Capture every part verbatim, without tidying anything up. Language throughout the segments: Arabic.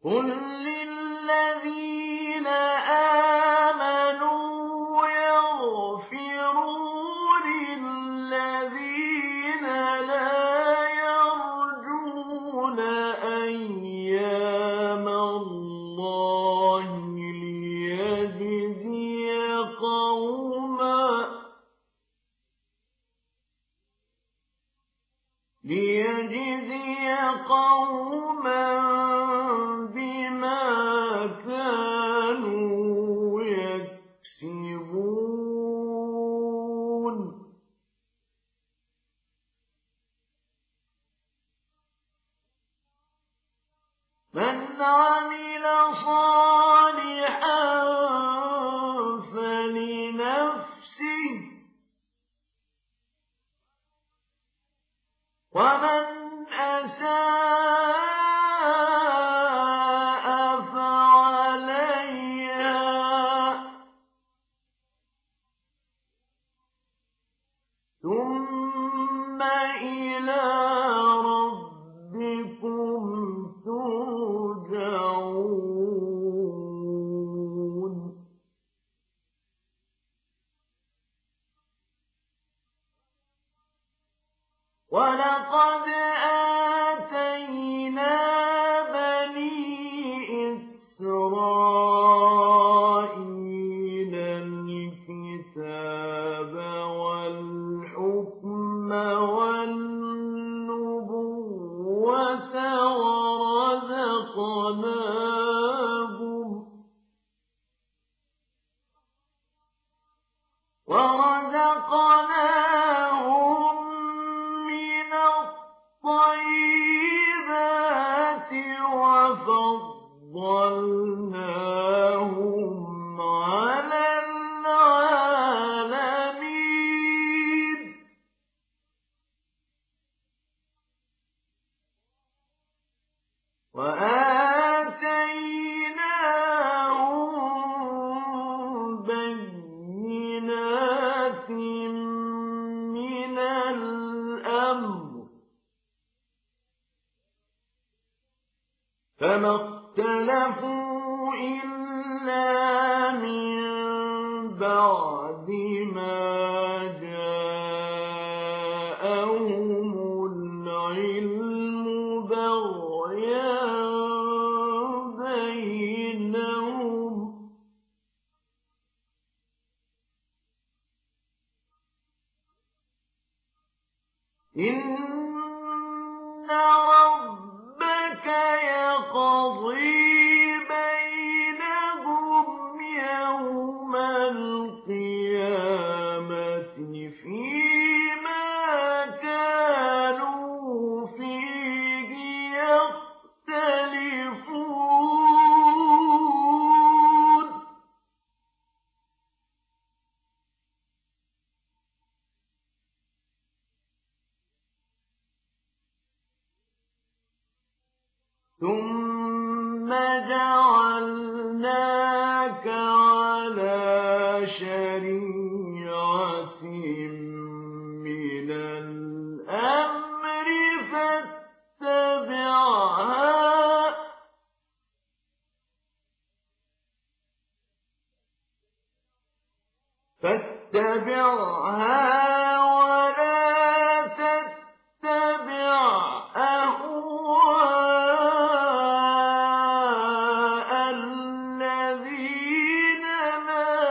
قل للذين آمنوا يغفروا للذين لا يرجون أيام الله ليجزي قوما ليجزي قوما بما كانوا يكسبون من عمل صالحا فلنفسه ومن أساء فعليها ثم إلى ربكم ترجعون ولقد آتينا بني إسرائيل الكتاب والحكم والنبوة ورزقناهم ورزقناهم من الطيبات وفضلناهم على العالمين وآتيناهم بينات من الأمر فما اختلفوا إلا من بعد ما جاءهم العلم بغيا بينهم إن ربك يقضي بينهم يوم القيامة فيما كانوا فيه يختلفون ثم جعلناك على شريعة من الأمر فاتبعها فاتبعها ولا تتبع أهواء الذين لا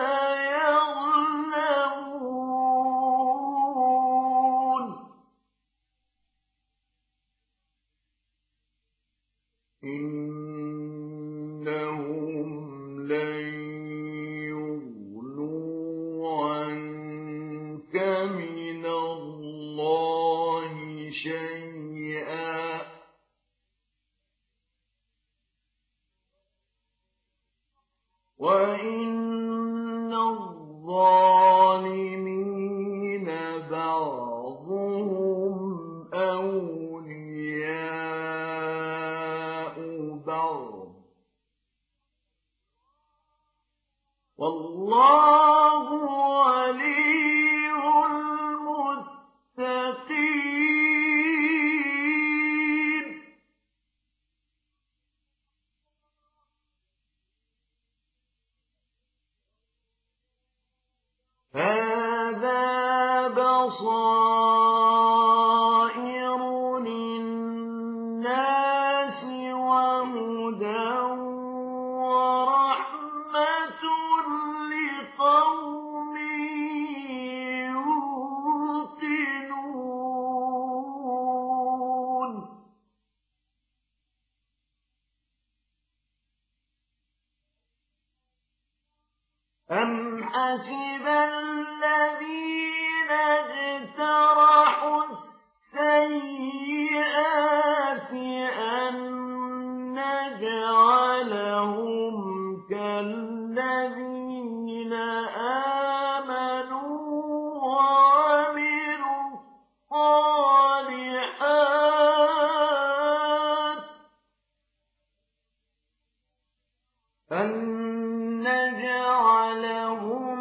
يعلمون إنهم لن يغنوا عنك من الله شيئا وإن الظالمين بعضهم أولياء بعض والله ولي المتقين أم حسب الذين اجترحوا السيئات أن نجعلهم كالذين آمنوا وعملوا الصالحات أن نجعلهم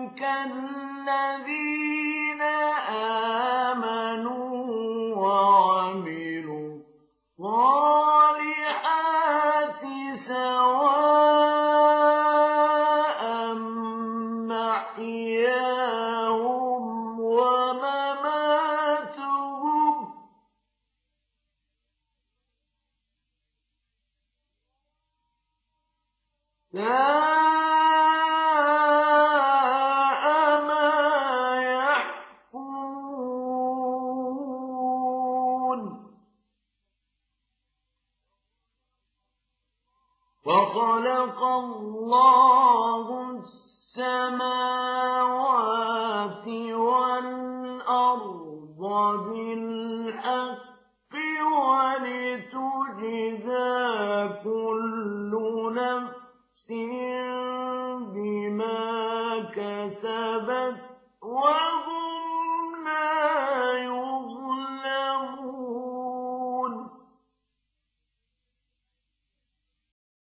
كالذين آمنوا وعملوا الصالحات سواء محياهم ومماتهم ساء ما يحكمون وخلق الله السماوات والأرض بالحق ولتجزى كل نفس بما كسبت وهو